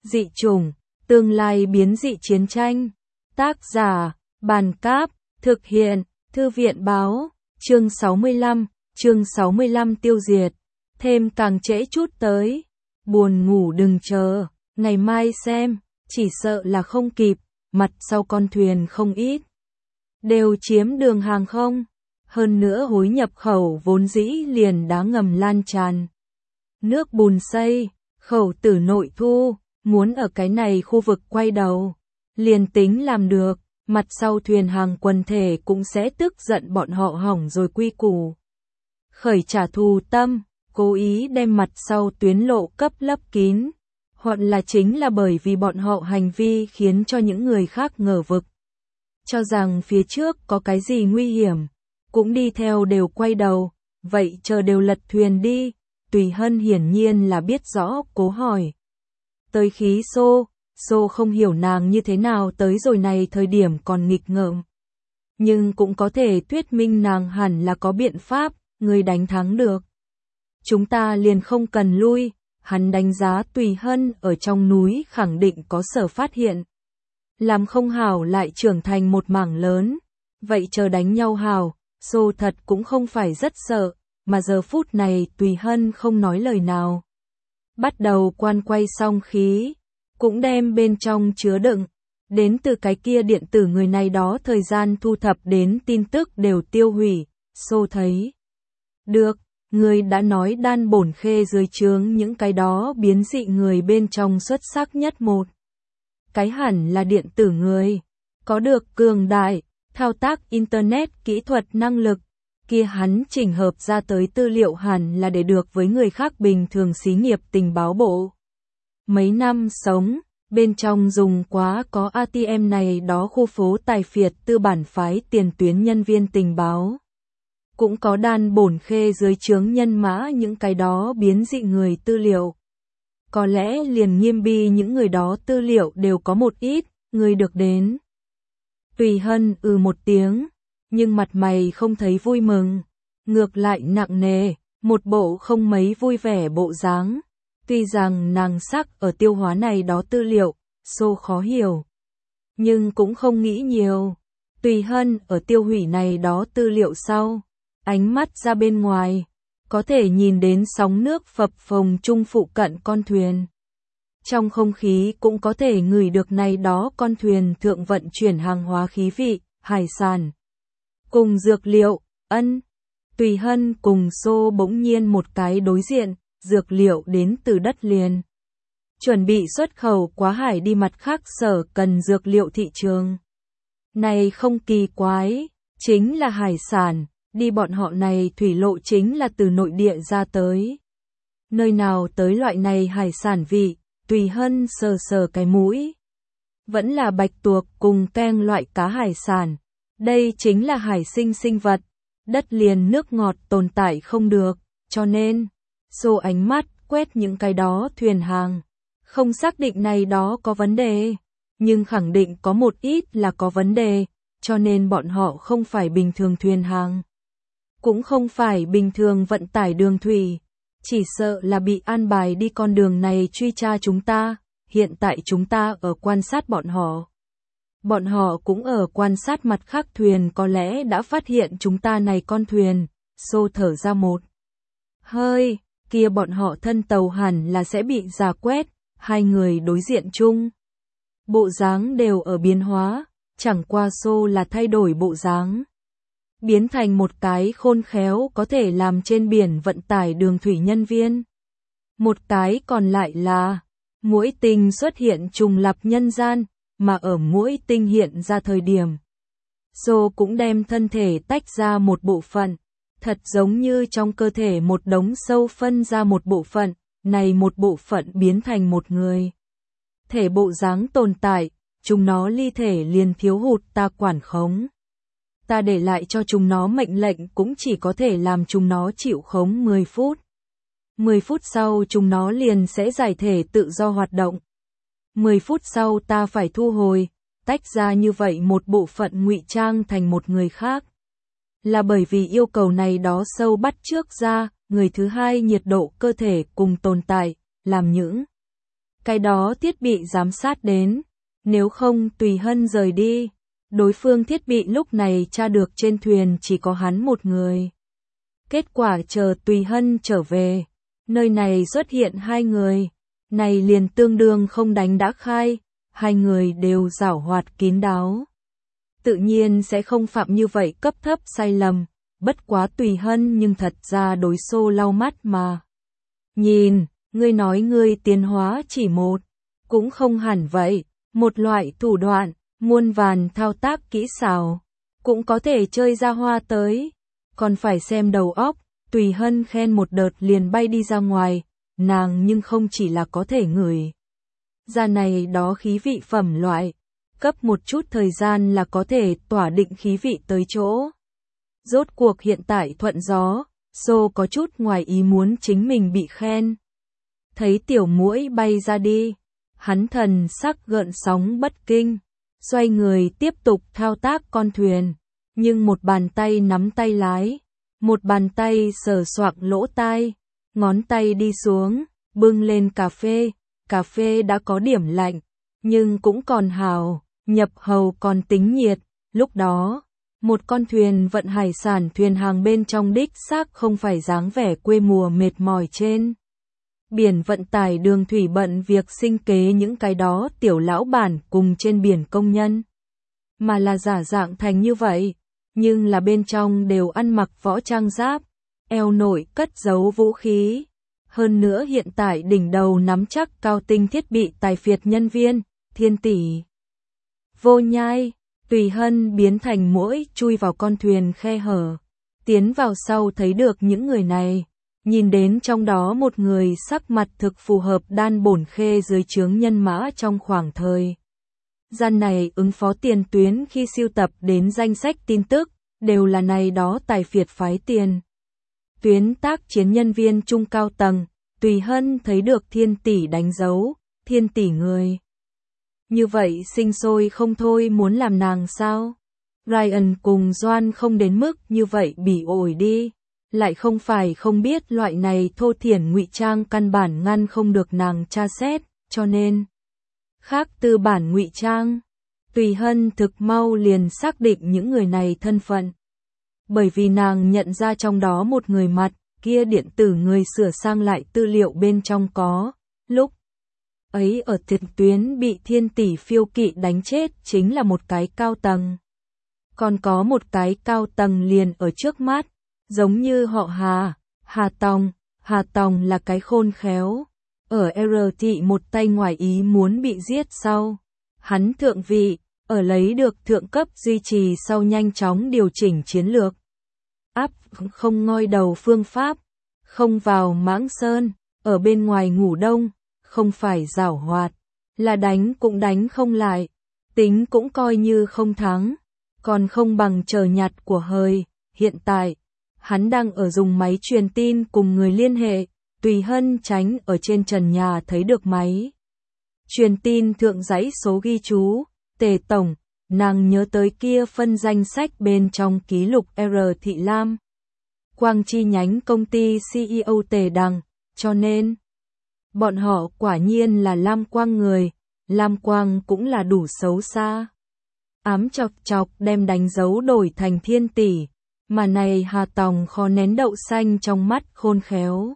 Dị chủng, tương lai biến dị chiến tranh. Tác giả, Bàn Cáp, thực hiện, Thư viện Báo, chương 65 tiêu diệt. Thêm càng trễ chút tới. Buồn ngủ đừng chờ, ngày mai xem, chỉ sợ là không kịp, mặt sau con thuyền không ít. Đều chiếm đường hàng không, hơn nữa hối nhập khẩu vốn dĩ liền đá ngầm lan tràn. Nước bùn xây, khẩu tử nội thu, muốn ở cái này khu vực quay đầu. Liền tính làm được, mặt sau thuyền hàng quần thể cũng sẽ tức giận bọn họ hỏng rồi quy củ. Khởi trả thù tâm, cố ý đem mặt sau tuyến lộ cấp lấp kín. Hoặc là chính là bởi vì bọn họ hành vi khiến cho những người khác ngờ vực. Cho rằng phía trước có cái gì nguy hiểm, cũng đi theo đều quay đầu, vậy chờ đều lật thuyền đi. Tùy Hân hiển nhiên là biết rõ, cố hỏi. Tới khí Xô không hiểu nàng như thế nào tới rồi này thời điểm còn nghịch ngợm. Nhưng cũng có thể thuyết minh nàng hẳn là có biện pháp, người đánh thắng được. Chúng ta liền không cần lui, hắn đánh giá Tùy Hân ở trong núi khẳng định có sở phát hiện. Làm không hảo lại trưởng thành một mảng lớn, vậy chờ đánh nhau hảo, Xô thật cũng không phải rất sợ, mà giờ phút này Tùy Hân không nói lời nào. Bắt đầu quan quay xong khí, cũng đem bên trong chứa đựng, đến từ cái kia điện tử người này đó thời gian thu thập đến tin tức đều tiêu hủy. Xô thấy. Được, người đã nói Đan Bổn Khê dưới trướng những cái đó biến dị người bên trong xuất sắc nhất một. Cái hẳn là điện tử người, có được cường đại, thao tác Internet kỹ thuật năng lực, kia hắn chỉnh hợp ra tới tư liệu hẳn là để được với người khác bình thường xí nghiệp tình báo bộ. Mấy năm sống, bên trong dùng quá có ATM này đó khu phố tài phiệt tư bản phái tiền tuyến nhân viên tình báo. Cũng có Đan Bổn Khê dưới trướng nhân mã những cái đó biến dị người tư liệu. Có lẽ liền Nghiêm Bi những người đó tư liệu đều có một ít, người được đến. Tùy Hân một tiếng, nhưng mặt mày không thấy vui mừng, ngược lại nặng nề, một bộ không mấy vui vẻ bộ dáng. Tuy rằng nàng sắc ở tiêu hóa này đó tư liệu, Xô khó hiểu. Nhưng cũng không nghĩ nhiều. Tùy Hân ở tiêu hủy này đó tư liệu sau, ánh mắt ra bên ngoài, có thể nhìn đến sóng nước phập phồng chung phụ cận con thuyền. Trong không khí cũng có thể ngửi được này đó con thuyền thượng vận chuyển hàng hóa khí vị, hải sản. Cùng dược liệu, Tùy Hân cùng Xô bỗng nhiên một cái đối diện, dược liệu đến từ đất liền. Chuẩn bị xuất khẩu quá hải đi mặt khác sở cần dược liệu thị trường. Này không kỳ quái, chính là hải sản, đi bọn họ này thủy lộ chính là từ nội địa ra tới. Nơi nào tới loại này hải sản vị, Tùy Hân sờ sờ cái mũi. Vẫn là bạch tuộc cùng keng loại cá hải sản. Đây chính là hải sinh sinh vật, đất liền nước ngọt tồn tại không được, cho nên, Xô ánh mắt quét những cái đó thuyền hàng. Không xác định này đó có vấn đề, nhưng khẳng định có một ít là có vấn đề, cho nên bọn họ không phải bình thường thuyền hàng. Cũng không phải bình thường vận tải đường thủy, chỉ sợ là bị an bài đi con đường này truy tra chúng ta, hiện tại chúng ta ở quan sát bọn họ. Bọn họ cũng ở quan sát mặt khác thuyền có lẽ đã phát hiện chúng ta này con thuyền. Xô thở ra một hơi, kia bọn họ thân tàu hẳn là sẽ bị rà quét, hai người đối diện chung. Bộ dáng đều ở biến hóa, chẳng qua Xô là thay đổi bộ dáng. Biến thành một cái khôn khéo có thể làm trên biển vận tải đường thủy nhân viên. Một cái còn lại là muỗi tinh xuất hiện trùng lập nhân gian, mà ở muỗi tinh hiện ra thời điểm. Xô cũng đem thân thể tách ra một bộ phận, thật giống như trong cơ thể một đống sâu phân ra một bộ phận, này một bộ phận biến thành một người. Thể bộ dáng tồn tại, chúng nó ly thể liền thiếu hụt ta quản khống. Ta để lại cho chúng nó mệnh lệnh cũng chỉ có thể làm chúng nó chịu khống 10 phút. 10 phút sau chúng nó liền sẽ giải thể tự do hoạt động. 10 phút sau ta phải thu hồi, tách ra như vậy một bộ phận ngụy trang thành một người khác. Là bởi vì yêu cầu này đó sâu bắt trước ra, người thứ hai nhiệt độ cơ thể cùng tồn tại, làm những cái đó thiết bị giám sát đến, nếu không Tùy Hân rời đi. Đối phương thiết bị lúc này tra được trên thuyền chỉ có hắn một người. Kết quả chờ Tùy Hân trở về, nơi này xuất hiện hai người, này liền tương đương không đánh đã khai, hai người đều giảo hoạt kín đáo. Tự nhiên sẽ không phạm như vậy cấp thấp sai lầm, bất quá Tùy Hân nhưng thật ra đối xô lau mắt mà. Nhìn, ngươi nói ngươi tiến hóa chỉ một, cũng không hẳn vậy, một loại thủ đoạn, muôn vàn thao tác kỹ xảo, cũng có thể chơi ra hoa tới, còn phải xem đầu óc. Tùy Hân khen một đợt liền bay đi ra ngoài, nàng nhưng không chỉ là có thể ngửi ra này đó khí vị phẩm loại, cấp một chút thời gian là có thể tỏa định khí vị tới chỗ. Rốt cuộc hiện tại thuận gió, Xô có chút ngoài ý muốn chính mình bị khen. Thấy tiểu muỗi bay ra đi, hắn thần sắc gợn sóng bất kinh, xoay người tiếp tục thao tác con thuyền, nhưng một bàn tay nắm tay lái, một bàn tay sờ soạng lỗ tai, ngón tay đi xuống, bưng lên cà phê đã có điểm lạnh, nhưng cũng còn hào, nhập hầu còn tính nhiệt, lúc đó, một con thuyền vận hải sản thuyền hàng bên trong đích xác không phải dáng vẻ quê mùa mệt mỏi trên. Biển vận tải đường thủy bận việc sinh kế những cái đó tiểu lão bản cùng trên biển công nhân, mà là giả dạng thành như vậy, nhưng là bên trong đều ăn mặc võ trang giáp, eo nội cất giấu vũ khí. Hơn nữa hiện tại đỉnh đầu nắm chắc cao tinh thiết bị tài phiệt nhân viên, Thiên Tỷ. Vô Nhai, Tùy Hân biến thành muỗi chui vào con thuyền khe hở, tiến vào sau thấy được những người này, nhìn đến trong đó một người sắc mặt thực phù hợp Đan Bổn Khê dưới trướng nhân mã trong khoảng thời gian này ứng phó tiền tuyến khi siêu tập đến danh sách tin tức, đều là này đó tài phiệt phái tiền tuyến tác chiến nhân viên trung cao tầng. Tùy Hân thấy được Thiên Tỷ đánh dấu, Thiên Tỷ người như vậy sinh sôi không thôi muốn làm nàng sao? Ryan cùng Doan không đến mức như vậy bỉ ổi đi, lại không phải không biết loại này thô thiển ngụy trang căn bản ngăn không được nàng tra xét, cho nên khác tư bản ngụy trang. Tùy Hân thực mau liền xác định những người này thân phận, bởi vì nàng nhận ra trong đó một người mặt, kia điện tử người sửa sang lại tư liệu bên trong có, lúc ấy ở tiền tuyến bị Thiên Tỷ phiêu kỵ đánh chết chính là một cái cao tầng. Còn có một cái cao tầng liền ở trước mắt, giống như họ Hà Tòng là cái khôn khéo, ở R thị một tay ngoài ý muốn bị giết sau. Hắn thượng vị, ở lấy được thượng cấp duy trì sau nhanh chóng điều chỉnh chiến lược. Áp không ngoi đầu phương pháp, không vào Mãng Sơn, ở bên ngoài ngủ đông, không phải giảo hoạt, là đánh cũng đánh không lại, tính cũng coi như không thắng, còn không bằng chờ nhặt của hời. Hiện tại, hắn đang ở dùng máy truyền tin cùng người liên hệ, Tùy Hân tránh ở trên trần nhà thấy được máy truyền tin thượng dãy số ghi chú, Tề Tổng, nàng nhớ tới kia phân danh sách bên trong ký lục R Thị Lam Quang chi nhánh công ty CEO Tề Đằng, cho nên bọn họ quả nhiên là Lam Quang người, Lam Quang cũng là đủ xấu xa. Ám chọc chọc đem đánh dấu đổi thành Thiên Tỷ, mà này Hà Tòng khó nén đậu xanh trong mắt khôn khéo.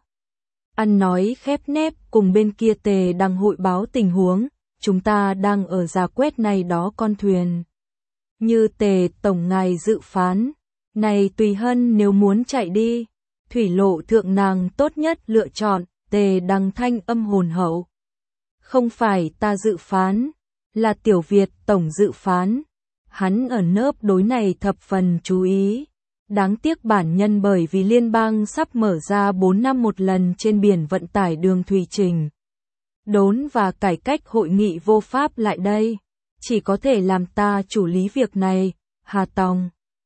Ăn nói khép nép cùng bên kia Tề Đằng hội báo tình huống, chúng ta đang ở rà quét này đó con thuyền. Như Tề Tổng ngài dự phán, này Tùy Hân nếu muốn chạy đi, thủy lộ thượng nàng tốt nhất lựa chọn. Tề Đằng thanh âm hồn hậu. Không phải ta dự phán, là Tiểu Việt Tổng dự phán. Hắn ở nớp đối này thập phần chú ý. Đáng tiếc bản nhân bởi vì liên bang sắp mở ra 4 năm một lần trên biển vận tải đường thủy trình đốn và cải cách hội nghị vô pháp lại đây. Chỉ có thể làm ta chủ lý việc này, Hà Tòng.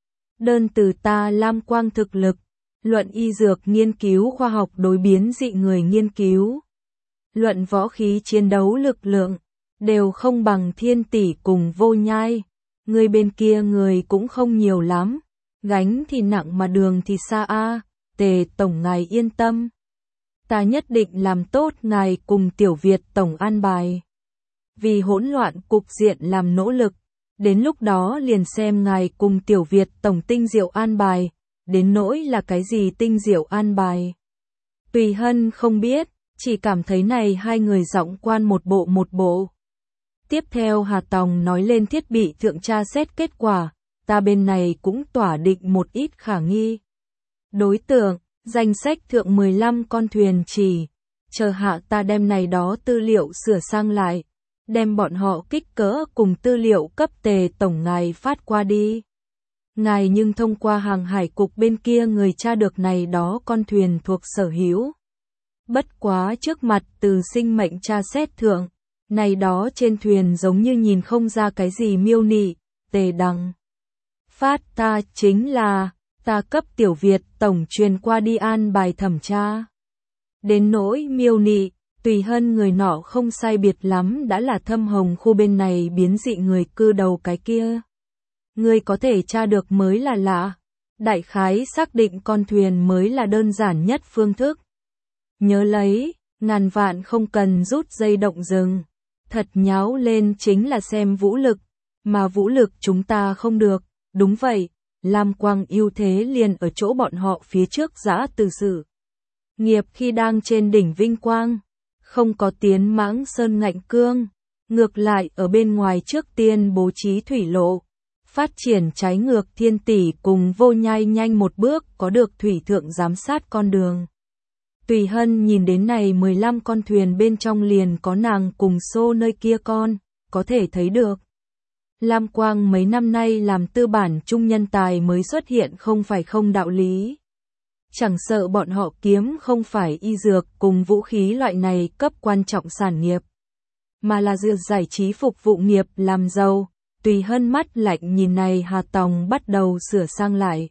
Đơn từ ta Lam Quang thực lực, luận y dược nghiên cứu khoa học đối biến dị người nghiên cứu, luận võ khí chiến đấu lực lượng, đều không bằng Thiên Tỷ cùng Vô Nhai. Người bên kia người cũng không nhiều lắm, gánh thì nặng mà đường thì xa a. Tề Tổng ngài yên tâm. Ta nhất định làm tốt ngài cùng Tiểu Việt tổng an bài. Vì hỗn loạn cục diện làm nỗ lực, đến lúc đó liền xem ngài cùng Tiểu Việt tổng tinh diệu an bài, đến nỗi là cái gì tinh diệu an bài. Tùy Hân không biết, chỉ cảm thấy này hai người giọng quan một bộ. Tiếp theo Hà Tòng nói lên thiết bị thượng tra xét kết quả, ta bên này cũng tỏa định một ít khả nghi. Đối tượng, danh sách thượng 15 con thuyền chỉ, chờ hạ ta đem này đó tư liệu sửa sang lại, đem bọn họ kích cỡ cùng tư liệu cấp tề tổng ngài phát qua đi. Ngài nhưng thông qua hàng hải cục bên kia người tra được này đó con thuyền thuộc sở hữu. Bất quá trước mặt từ sinh mệnh tra xét thượng, này đó trên thuyền giống như nhìn không ra cái gì miêu nị, tề đằng. Phát ta chính là, ta cấp Tiểu Việt tổng truyền qua đi an bài thẩm tra. Đến nỗi miêu nị, Tùy Hân người nọ không sai biệt lắm đã là Thâm Hồng khu bên này biến dị người cư đầu cái kia. Người có thể tra được mới là lạ, đại khái xác định con thuyền mới là đơn giản nhất phương thức. Nhớ lấy, ngàn vạn không cần rút dây động rừng, thật nháo lên chính là xem vũ lực, mà vũ lực chúng ta không được, đúng vậy, Lam Quang ưu thế liền ở chỗ bọn họ phía trước giã từ sự. Nghiệp khi đang trên đỉnh vinh quang, không có tiến mãng sơn ngạnh cương, ngược lại ở bên ngoài trước tiên bố trí thủy lộ, phát triển trái ngược thiên tỷ cùng vô nhai nhanh một bước có được thủy thượng giám sát con đường. Tùy Hân nhìn đến này 15 con thuyền bên trong liền có nàng cùng xô nơi kia con, có thể thấy được. Lam Quang mấy năm nay làm tư bản trung nhân tài mới xuất hiện không phải không đạo lý. Chẳng sợ bọn họ kiếm không phải y dược cùng vũ khí loại này cấp quan trọng sản nghiệp, mà là dựa giải trí phục vụ nghiệp làm giàu. Tùy Hân mắt lạnh nhìn này Hà Tòng bắt đầu sửa sang lại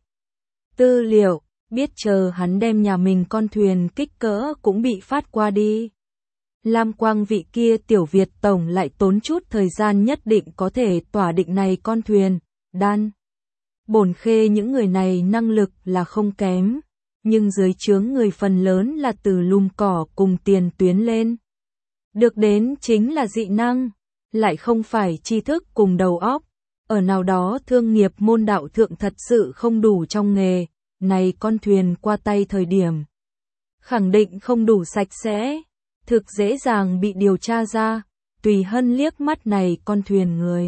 tư liệu, biết chờ hắn đem nhà mình con thuyền kích cỡ cũng bị phát qua đi. Lam Quang vị kia Tiểu Việt tổng lại tốn chút thời gian nhất định có thể tỏa định này con thuyền, đan. Bổn Khê những người này năng lực là không kém, nhưng dưới trướng người phần lớn là từ lùm cỏ cùng tiền tuyến lên. Được đến chính là dị năng, lại không phải tri thức cùng đầu óc, ở nào đó thương nghiệp môn đạo thượng thật sự không đủ trong nghề, này con thuyền qua tay thời điểm. Khẳng định không đủ sạch sẽ, thực dễ dàng bị điều tra ra. Tùy Hân liếc mắt này con thuyền người,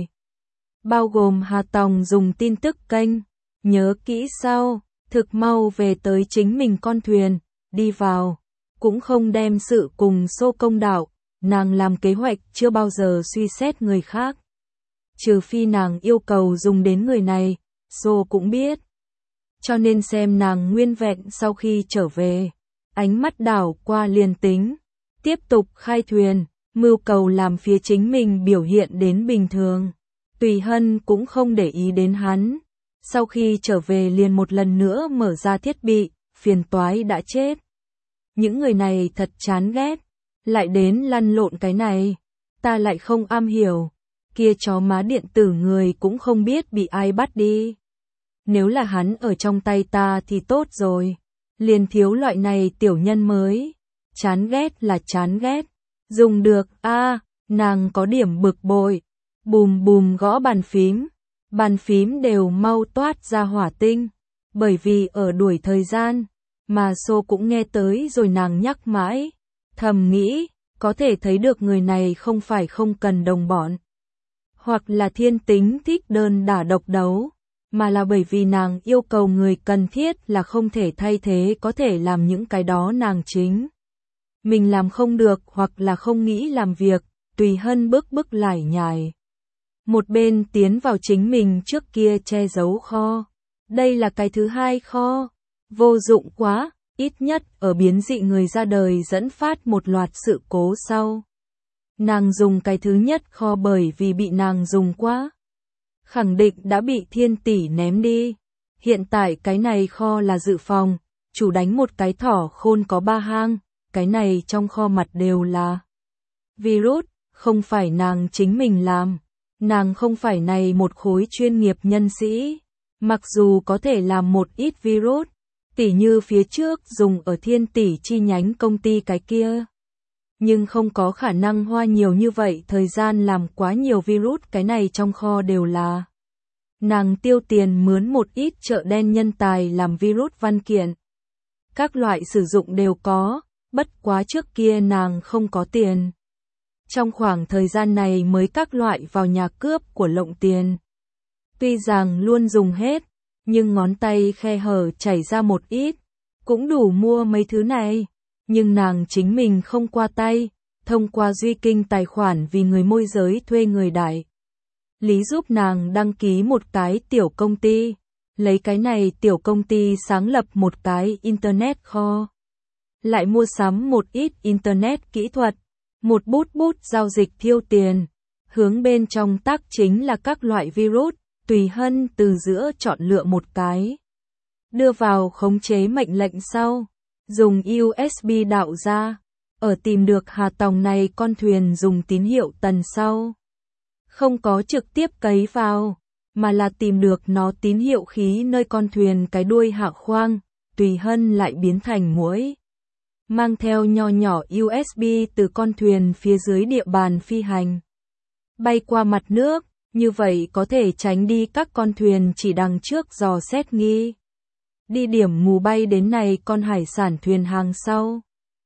bao gồm Hà Tòng dùng tin tức kênh, nhớ kỹ sau, thực mau về tới chính mình con thuyền, đi vào, cũng không đem sự cùng xô công đạo, nàng làm kế hoạch chưa bao giờ suy xét người khác. Trừ phi nàng yêu cầu dùng đến người này, xô cũng biết. Cho nên xem nàng nguyên vẹn sau khi trở về, ánh mắt đảo qua liền tính, tiếp tục khai thuyền, mưu cầu làm phía chính mình biểu hiện đến bình thường. Tùy Hân cũng không để ý đến hắn, sau khi trở về liền một lần nữa mở ra thiết bị, phiền toái đã chết. Những người này thật chán ghét, lại đến lăn lộn cái này, ta lại không am hiểu, kia chó má điện tử người cũng không biết bị ai bắt đi. Nếu là hắn ở trong tay ta thì tốt rồi, liền thiếu loại này tiểu nhân mới. Chán ghét là chán ghét, dùng được nàng có điểm bực bội, bùm bùm gõ bàn phím đều mau toát ra hỏa tinh, bởi vì ở đuổi thời gian, mà xô cũng nghe tới rồi nàng nhắc mãi, thầm nghĩ, có thể thấy được người này không phải không cần đồng bọn, hoặc là thiên tính thích đơn đả độc đấu, mà là bởi vì nàng yêu cầu người cần thiết là không thể thay thế có thể làm những cái đó nàng chính. Mình làm không được hoặc là không nghĩ làm việc, Tùy Hân bức lải nhải. Một bên tiến vào chính mình trước kia che giấu kho. Đây là cái thứ hai kho. Vô dụng quá, ít nhất ở biến dị người ra đời dẫn phát một loạt sự cố sau. Nàng dùng cái thứ nhất kho bởi vì bị nàng dùng quá. Khẳng định đã bị thiên tỷ ném đi. Hiện tại cái này kho là dự phòng, chủ đánh một cái thỏ khôn có 3 hang. Cái này trong kho mặt đều là virus, không phải nàng chính mình làm. Nàng không phải này một khối chuyên nghiệp nhân sĩ. Mặc dù có thể làm một ít virus, Tỉ như phía trước dùng ở Thiên Tỷ chi nhánh công ty cái kia. Nhưng không có khả năng hoa nhiều như vậy thời gian làm quá nhiều virus, cái này trong kho đều là. Nàng tiêu tiền mướn một ít chợ đen nhân tài làm virus văn kiện. Các loại sử dụng đều có, bất quá trước kia nàng không có tiền. Trong khoảng thời gian này mới các loại vào nhà cướp của lộng tiền. Tuy rằng luôn dùng hết, nhưng ngón tay khe hở chảy ra một ít, cũng đủ mua mấy thứ này. Nhưng nàng chính mình không qua tay, thông qua Duy Kinh tài khoản vì người môi giới thuê người đại lý giúp nàng đăng ký một cái tiểu công ty. Lấy cái này tiểu công ty sáng lập một cái internet kho. Lại mua sắm một ít internet kỹ thuật, một bút giao dịch thiêu tiền. Hướng bên trong tác chính là các loại virus, tùy hân từ giữa chọn lựa một cái. Đưa vào khống chế mệnh lệnh sau. Dùng USB đạo ra. Ở tìm được hà tòng này con thuyền dùng tín hiệu tần sau. Không có trực tiếp cấy vào, mà là tìm được nó tín hiệu khí nơi con thuyền cái đuôi hạ khoang, tùy hân lại biến thành muỗi. Mang theo nho nhỏ USB từ con thuyền phía dưới địa bàn phi hành. Bay qua mặt nước, như vậy có thể tránh đi các con thuyền chỉ đằng trước dò xét nghi. Đi điểm mù bay đến này con hải sản thuyền hàng sau.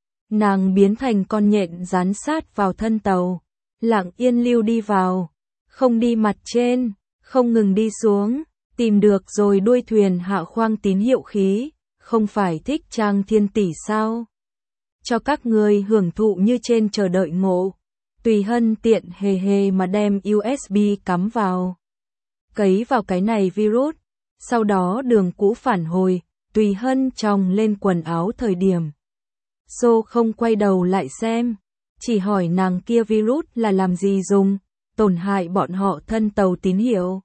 Nàng biến thành con nhện dán sát vào thân tàu, lặng yên lưu đi vào, không đi mặt trên, không ngừng đi xuống, tìm được rồi đuôi thuyền hạ khoang tín hiệu khí, không phải thích trang Thiên Tỷ sao? Cho các người hưởng thụ như trên chờ đợi ngộ, tùy hân tiện hề hề mà đem USB cắm vào. Cấy vào cái này virus, sau đó đường cũ phản hồi, tùy hân tròng lên quần áo thời điểm. Xô không quay đầu lại xem, chỉ hỏi nàng kia virus là làm gì dùng, tổn hại bọn họ thân tàu tín hiệu.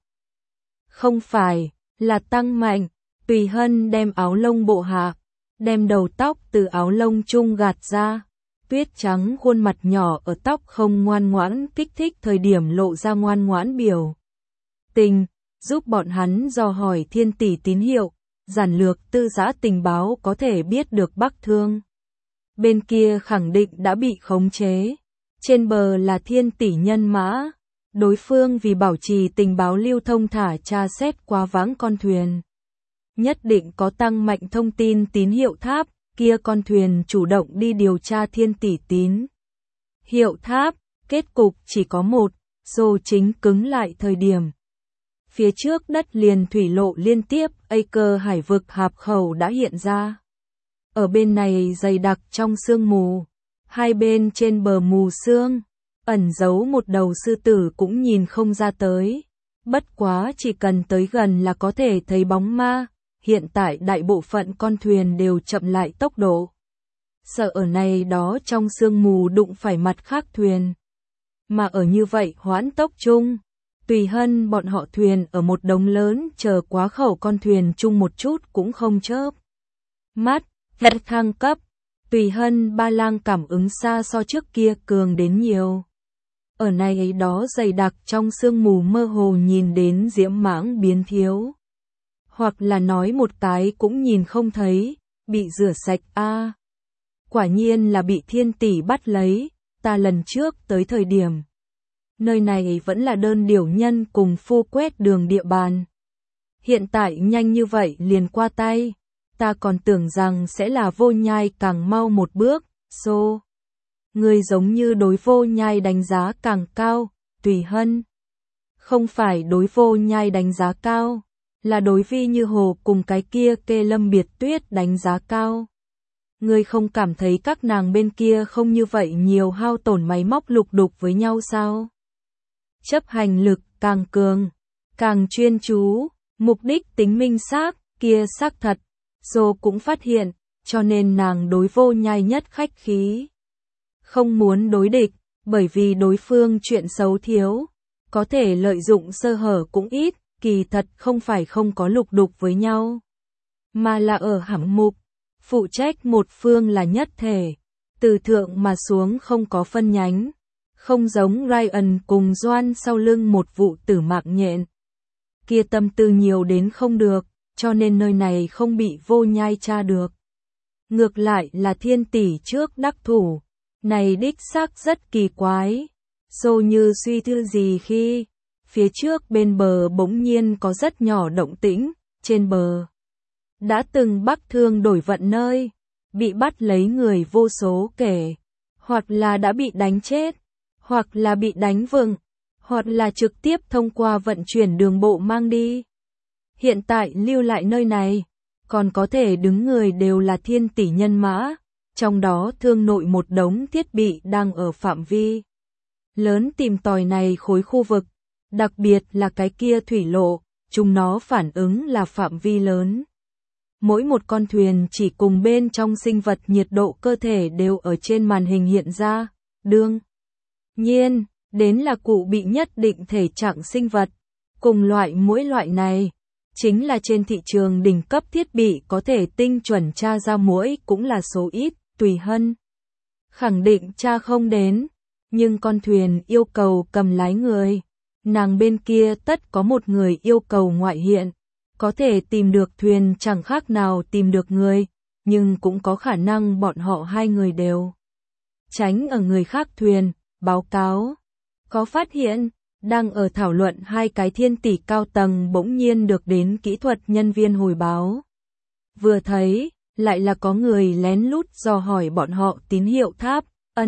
Không phải, là tăng mạnh, tùy hân đem áo lông bộ hạ, đem đầu tóc từ áo lông chung gạt ra. Tuyết trắng khuôn mặt nhỏ ở tóc không ngoan ngoãn kích thích thời điểm lộ ra ngoan ngoãn biểu tình, giúp bọn hắn dò hỏi Thiên Tỷ tín hiệu, giản lược tư giã tình báo có thể biết được Bắc Thương. Bên kia khẳng định đã bị khống chế. Trên bờ là Thiên Tỷ nhân mã. Đối phương vì bảo trì tình báo lưu thông thả tra xét quá vãng con thuyền. Nhất định có tăng mạnh thông tin tín hiệu tháp, kia con thuyền chủ động đi điều tra Thiên Tỷ tín hiệu tháp, kết cục chỉ có một, xô chính cứng lại thời điểm. Phía trước đất liền thủy lộ liên tiếp, Acre hải vực hạp khẩu đã hiện ra. Ở bên này dày đặc trong sương mù, hai bên trên bờ mù sương, ẩn giấu một đầu sư tử cũng nhìn không ra tới. Bất quá chỉ cần tới gần là có thể thấy bóng ma, hiện tại đại bộ phận con thuyền đều chậm lại tốc độ. Sợ ở này đó trong sương mù đụng phải mặt khác thuyền. Mà ở như vậy hoãn tốc chung, tùy hân bọn họ thuyền ở một đống lớn chờ quá khẩu con thuyền chung một chút cũng không chớp mắt. Vật thăng cấp, tùy hân ba lang cảm ứng xa so trước kia cường đến nhiều. Ở này ấy đó dày đặc trong sương mù mơ hồ nhìn đến diễm mãng biến thiếu. Hoặc là nói một cái cũng nhìn không thấy, bị rửa sạch a. Quả nhiên là bị Thiên Tỷ bắt lấy, ta lần trước tới thời điểm. Nơi này vẫn là đơn điểu nhân cùng phu quét đường địa bàn. Hiện tại nhanh như vậy liền qua tay. Ta còn tưởng rằng sẽ là Vô Nhai càng mau một bước, xô. Người giống như đối Vô Nhai đánh giá càng cao, tùy hân. Không phải đối Vô Nhai đánh giá cao, là đối Vi Như Hồ cùng cái kia Kê Lâm Biệt Tuyết đánh giá cao. Người không cảm thấy các nàng bên kia không như vậy nhiều hao tổn máy móc lục đục với nhau sao? Chấp hành lực càng cường, càng chuyên chú, mục đích tính minh xác, kia xác thật. Dô cũng phát hiện, cho nên nàng đối Vô Nhai nhất khách khí. Không muốn đối địch, bởi vì đối phương chuyện xấu thiếu, có thể lợi dụng sơ hở cũng ít, kỳ thật không phải không có lục đục với nhau. Mà là ở hạng mục, phụ trách một phương là nhất thể, từ thượng mà xuống không có phân nhánh, không giống Ryan cùng Doan sau lưng một vụ tử mạng nhện. Kia tâm tư nhiều đến không được. cho nên nơi này không bị Vô Nhai tra được. Ngược lại là Thiên tỷ trước đắc thủ, này đích xác rất kỳ quái. Xô như suy thư gì khi phía trước bên bờ bỗng nhiên có rất nhỏ động tĩnh, trên bờ đã từng Bắc Thương đổi vận nơi, bị bắt lấy người vô số kể, hoặc là đã bị đánh chết, hoặc là bị đánh vừng, hoặc là trực tiếp thông qua vận chuyển đường bộ mang đi. Hiện tại lưu lại nơi này, còn có thể đứng người đều là Thiên tỷ nhân mã, trong đó thương nội một đống thiết bị đang ở phạm vi lớn tìm tòi này khối khu vực, đặc biệt là cái kia thủy lộ, chúng nó phản ứng là phạm vi lớn. Mỗi một con thuyền chỉ cùng bên trong sinh vật nhiệt độ cơ thể đều ở trên màn hình hiện ra, đương nhiên, đến là cụ bị nhất định thể trạng sinh vật, cùng loại mỗi loại này, chính là trên thị trường đỉnh cấp thiết bị có thể tinh chuẩn tra ra muỗi cũng là số ít, Tùy Hân khẳng định tra không đến, nhưng con thuyền yêu cầu cầm lái người, nàng bên kia tất có một người yêu cầu ngoại hiện, có thể tìm được thuyền chẳng khác nào tìm được người, nhưng cũng có khả năng bọn họ hai người đều tránh ở người khác thuyền, báo cáo. Có phát hiện, đang ở thảo luận hai cái Thiên tỷ cao tầng bỗng nhiên được đến kỹ thuật nhân viên hồi báo. Vừa thấy, lại là có người lén lút dò hỏi bọn họ tín hiệu tháp,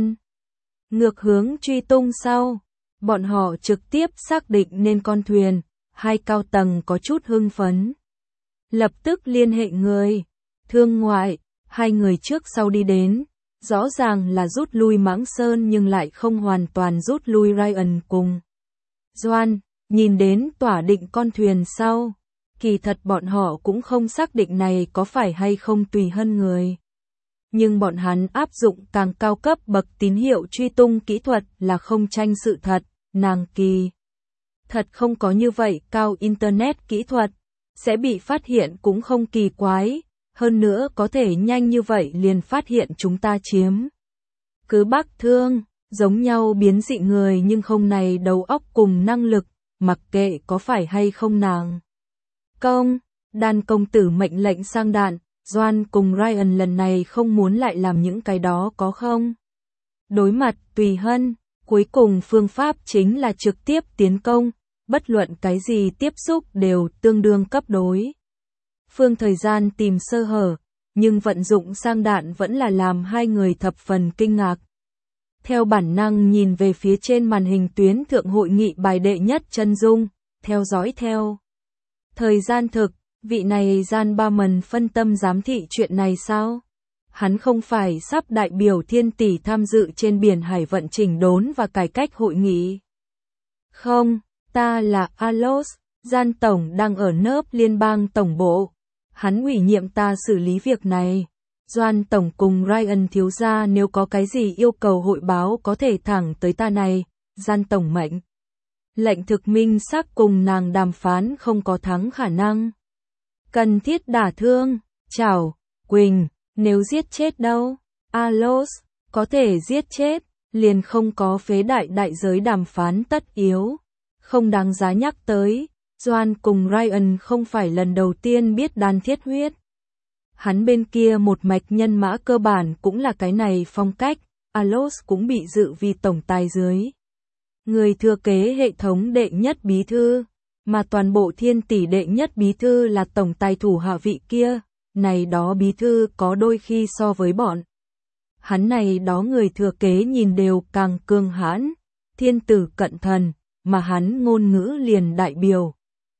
ngược hướng truy tung sau. Bọn họ trực tiếp xác định nên con thuyền, hai cao tầng có chút hưng phấn. Lập tức liên hệ người, thương ngoại, hai người trước sau đi đến, rõ ràng là rút lui Mãng Sơn nhưng lại không hoàn toàn rút lui Ryan cùng Doan, nhìn đến tỏa định con thuyền sau, kỳ thật bọn họ cũng không xác định này có phải hay không Tùy Hân người. Nhưng bọn hắn áp dụng càng cao cấp bậc tín hiệu truy tung kỹ thuật là không tranh sự thật, nàng kỳ thật không có như vậy cao Internet kỹ thuật, sẽ bị phát hiện cũng không kỳ quái, hơn nữa có thể nhanh như vậy liền phát hiện chúng ta chiếm. Cứ Bắc Thương, giống nhau biến dị người nhưng không này đầu óc cùng năng lực, mặc kệ có phải hay không nàng. Đan công tử mệnh lệnh sang đạn, Doan cùng Ryan lần này không muốn lại làm những cái đó có không? Đối mặt Tùy Hân, cuối cùng phương pháp chính là trực tiếp tiến công, bất luận cái gì tiếp xúc đều tương đương cấp đối. Phương thời gian tìm sơ hở, nhưng vận dụng sang đạn vẫn là làm hai người thập phần kinh ngạc. Theo bản năng nhìn về phía trên màn hình tuyến thượng hội nghị bài đệ nhất chân dung, theo dõi theo. Thời gian thực, vị này Gian Ba Mần phân tâm giám thị chuyện này sao? Hắn không phải sắp đại biểu Thiên tỷ tham dự trên biển hải vận chỉnh đốn và cải cách hội nghị. Không, ta là Alos, Gian Tổng đang ở nớp liên bang tổng bộ. Hắn ủy nhiệm ta xử lý việc này. Doan Tổng cùng Ryan thiếu gia nếu có cái gì yêu cầu hội báo có thể thẳng tới ta này. Gian Tổng mệnh lệnh thực minh xác cùng nàng đàm phán không có thắng khả năng. Cần thiết đả thương, chảo, Quỳnh, nếu giết chết đâu, Alos, có thể giết chết, liền không có phế đại giới đàm phán tất yếu, không đáng giá nhắc tới, Doan cùng Ryan không phải lần đầu tiên biết Đan Thiết Huyết. Hắn bên kia một mạch nhân mã cơ bản cũng là cái này phong cách, Alos cũng bị dự vì tổng tài dưới. Người thừa kế hệ thống đệ nhất bí thư, mà toàn bộ Thiên tỷ đệ nhất bí thư là tổng tài thủ hạ vị kia, này đó bí thư có đôi khi so với bọn. Hắn này đó người thừa kế nhìn đều càng cường hãn, thiên tử cận thần, mà hắn ngôn ngữ liền đại biểu.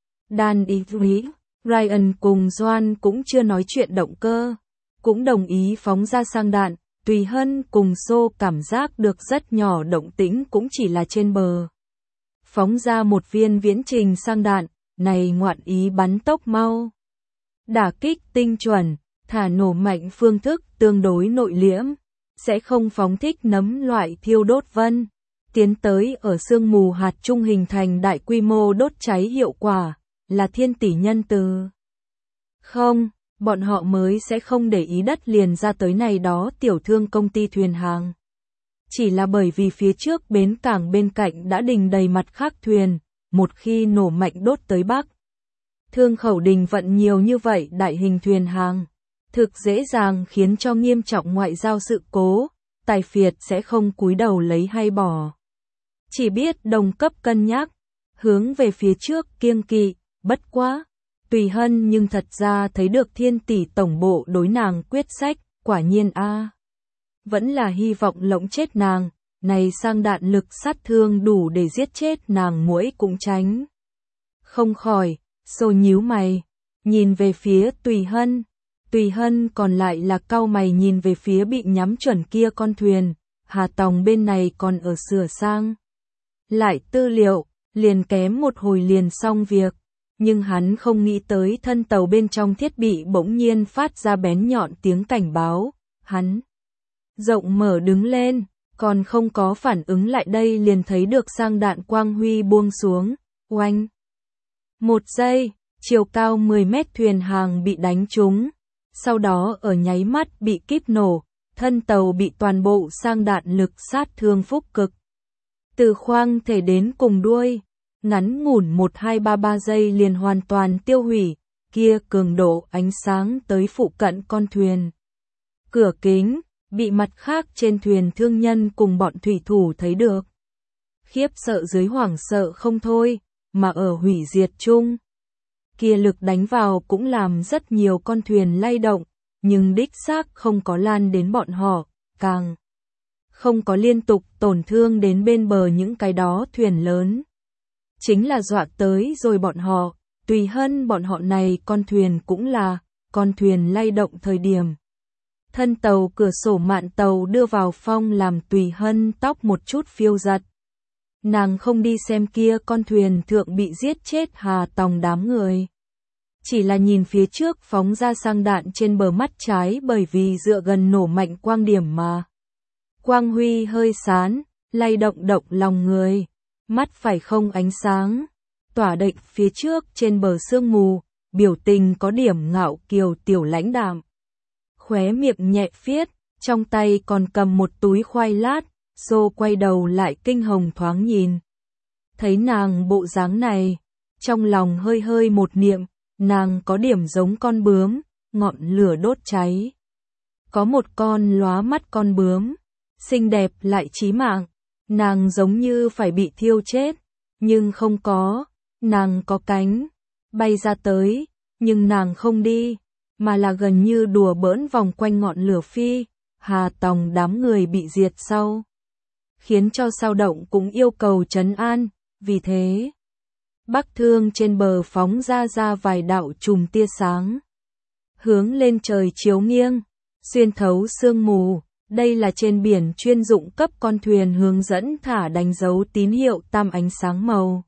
Dan Ivry, Ryan cùng Doan cũng chưa nói chuyện động cơ, cũng đồng ý phóng ra sang đạn, Tùy Hân cùng Xô cảm giác được rất nhỏ động tĩnh cũng chỉ là trên bờ. Phóng ra một viên viễn trình sang đạn, này ngoạn ý bắn tốc mau. Đả kích tinh chuẩn, thả nổ mạnh phương thức tương đối nội liễm, sẽ không phóng thích nấm loại thiêu đốt vân, tiến tới ở sương mù hạt trung hình thành đại quy mô đốt cháy hiệu quả, là Thiên tỷ nhân từ. Không, bọn họ mới sẽ không để ý đất liền ra tới này đó tiểu thương công ty thuyền hàng. Chỉ là bởi vì phía trước bến cảng bên cạnh đã đình đầy mặt khác thuyền, một khi nổ mạnh đốt tới Bắc Thương Khẩu Đình vận nhiều như vậy đại hình thuyền hàng, thực dễ dàng khiến cho nghiêm trọng ngoại giao sự cố, tài phiệt sẽ không cúi đầu lấy hay bỏ. Chỉ biết đồng cấp cân nhắc, hướng về phía trước kiêng kỵ, bất quá. Tùy Hân nhưng thật ra thấy được Thiên Tỷ tổng bộ đối nàng quyết sách, quả nhiên vẫn là hy vọng lộng chết nàng, này sang đạn lực sát thương đủ để giết chết nàng muỗi cũng tránh. Không khỏi, Xô nhíu mày, nhìn về phía Tùy Hân còn lại là cau mày nhìn về phía bị nhắm chuẩn kia con thuyền, Hà Tòng bên này còn ở sửa sang. Lại tư liệu, liền kém một hồi liền xong việc, nhưng hắn không nghĩ tới thân tàu bên trong thiết bị bỗng nhiên phát ra bén nhọn tiếng cảnh báo, hắn rộng mở đứng lên, còn không có phản ứng lại đây liền thấy được sang đạn quang huy buông xuống, oanh. Một giây, chiều cao 10 mét thuyền hàng bị đánh trúng, sau đó ở nháy mắt bị kíp nổ, thân tàu bị toàn bộ sang đạn lực sát thương phúc cực. Từ khoang thể đến cùng đuôi, ngắn ngủn 1-2-3-3 giây liền hoàn toàn tiêu hủy, kia cường độ ánh sáng tới phụ cận con thuyền. Cửa kính, bị mặt khác trên thuyền thương nhân cùng bọn thủy thủ thấy được. Khiếp sợ dưới hoảng sợ không thôi, mà ở hủy diệt chung. Kia lực đánh vào cũng làm rất nhiều con thuyền lay động, nhưng đích xác không có lan đến bọn họ, càng không có liên tục tổn thương đến bên bờ những cái đó thuyền lớn. Chính là dọa tới rồi bọn họ, Tùy Hân bọn họ này con thuyền cũng là, con thuyền lay động thời điểm. Thân tàu cửa sổ mạn tàu đưa vào phong làm Tùy Hân tóc một chút phiêu giật. Nàng không đi xem kia con thuyền thượng bị giết chết Hà Tòng đám người. Chỉ là nhìn phía trước phóng ra sang đạn trên bờ mắt trái bởi vì dựa gần nổ mạnh quang điểm mà. Quang huy hơi sán, lay động động lòng người, mắt phải không ánh sáng, tỏa định phía trước trên bờ sương mù, biểu tình có điểm ngạo kiều tiểu lãnh đạm. Khóe miệng nhẹ phiết, trong tay còn cầm một túi khoai lát, Xô quay đầu lại kinh hồng thoáng nhìn. Thấy nàng bộ dáng này, trong lòng hơi hơi một niệm, nàng có điểm giống con bướm, ngọn lửa đốt cháy. Có một con lóa mắt con bướm, xinh đẹp lại chí mạng, nàng giống như phải bị thiêu chết, nhưng không có, nàng có cánh, bay ra tới, nhưng nàng không đi, mà là gần như đùa bỡn vòng quanh ngọn lửa phi, Hà Tòng đám người bị diệt sau. Khiến cho sao động cũng yêu cầu trấn an, vì thế. Bắc Thương trên bờ phóng ra vài đạo chùm tia sáng. Hướng lên trời chiếu nghiêng, xuyên thấu sương mù, đây là trên biển chuyên dụng cấp con thuyền hướng dẫn thả đánh dấu tín hiệu tam ánh sáng màu.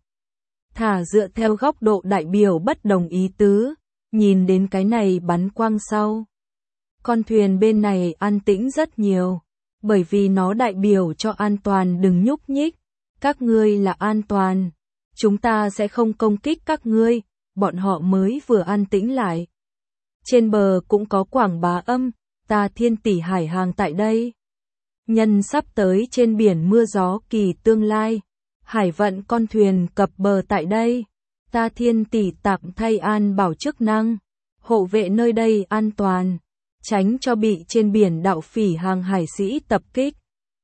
Thả dựa theo góc độ đại biểu bất đồng ý tứ, nhìn đến cái này bắn quang sau. Con thuyền bên này an tĩnh rất nhiều. Bởi vì nó đại biểu cho an toàn đừng nhúc nhích, các ngươi là an toàn, chúng ta sẽ không công kích các ngươi, bọn họ mới vừa an tĩnh lại. Trên bờ cũng có quảng bá âm, ta Thiên Tỷ hải hàng tại đây. Nhân sắp tới trên biển mưa gió kỳ tương lai, hải vận con thuyền cập bờ tại đây, ta Thiên Tỷ tạm thay an bảo chức năng, hộ vệ nơi đây an toàn. Tránh cho bị trên biển đạo phỉ hàng hải sĩ tập kích.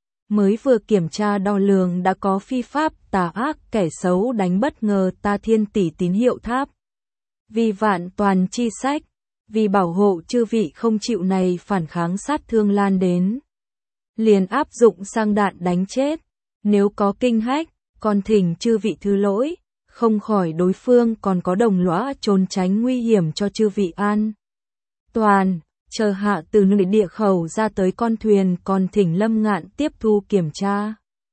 Mới vừa kiểm tra đo lường đã có phi pháp tà ác kẻ xấu đánh bất ngờ ta Thiên Tỷ tín hiệu tháp. Vì vạn toàn chi sách, vì bảo hộ chư vị không chịu này phản kháng sát thương lan đến. Liền áp dụng sang đạn đánh chết, nếu có kinh hách, còn thỉnh chư vị thứ lỗi, không khỏi đối phương còn có đồng lõa trốn tránh nguy hiểm cho chư vị an. Toàn. Chờ hạ từ nơi địa khẩu ra tới con thuyền còn thỉnh Lâm Ngạn tiếp thu kiểm tra.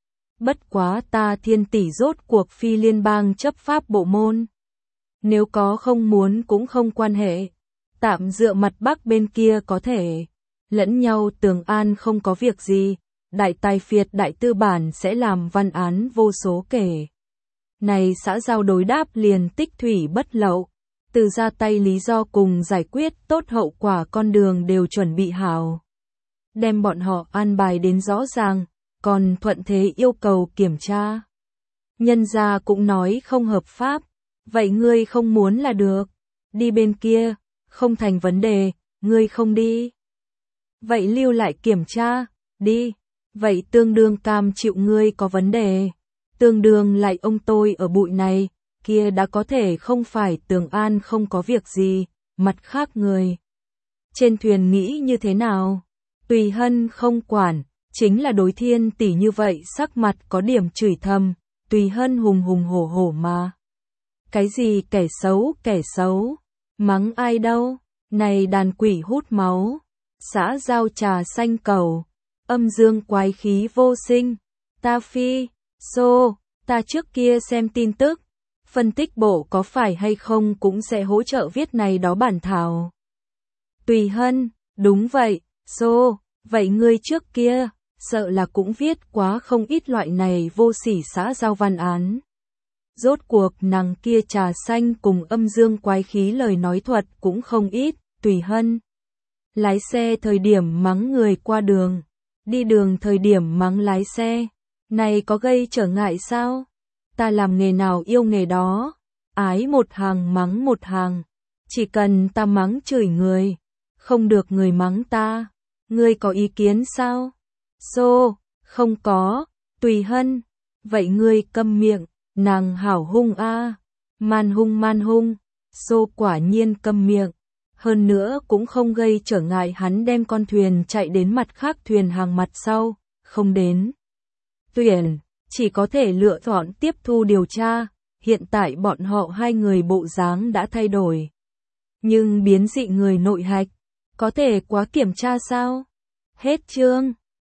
Bất quá ta Thiên Tỷ rốt cuộc phi liên bang chấp pháp bộ môn. Nếu có không muốn cũng không quan hệ. Tạm dựa mặt Bắc bên kia có thể. Lẫn nhau tường an không có việc gì. Đại tài phiệt đại tư bản sẽ làm văn án vô số kể. Này xã giao đối đáp liền tích thủy bất lậu. Từ ra tay lý do cùng giải quyết tốt hậu quả con đường đều chuẩn bị hảo. Đem bọn họ an bài đến rõ ràng, còn thuận thế yêu cầu kiểm tra. Nhân gia cũng nói không hợp pháp, vậy ngươi không muốn là được. đi bên kia, không thành vấn đề, ngươi không đi. Vậy lưu lại kiểm tra, đi. Vậy tương đương cam chịu ngươi có vấn đề. Tương đương lại ông tôi ở bụi này, kia đã có thể không phải Tường An không có việc gì, mặt khác người. Trên thuyền nghĩ như thế nào? Tùy Hân không quản, chính là đối Thiên tỷ như vậy sắc mặt có điểm chửi thầm, Tùy Hân hùng hùng hổ hổ mà. Cái gì kẻ xấu, mắng ai đâu, này đàn quỷ hút máu, xã giao trà xanh cầu, âm dương quái khí vô sinh, ta phi, ta trước kia xem tin tức, phân tích bộ có phải hay không cũng sẽ hỗ trợ viết này đó bản thảo. Tùy Hân, đúng vậy, vậy ngươi trước kia, sợ là cũng viết quá không ít loại này vô sỉ xã giao văn án. Rốt cuộc nàng kia trà xanh cùng âm dương quái khí lời nói thuật cũng không ít, Tùy Hân. Lái xe thời điểm mắng người qua đường, đi đường thời điểm mắng lái xe, này có gây trở ngại sao? Ta làm nghề nào yêu nghề đó, ái một hàng mắng một hàng, chỉ cần ta mắng chửi người, không được người mắng ta, ngươi có ý kiến sao? Không có, Tùy Hân, vậy ngươi câm miệng, nàng hảo hung a, man hung, quả nhiên câm miệng, hơn nữa cũng không gây trở ngại hắn đem con thuyền chạy đến mặt khác thuyền hàng mặt sau, không đến. Tuyển, chỉ có thể lựa chọn tiếp thu điều tra, hiện tại bọn họ hai người bộ dáng đã thay đổi. Nhưng biến dị người nội hạch, có thể quá kiểm tra sao? Hết chương.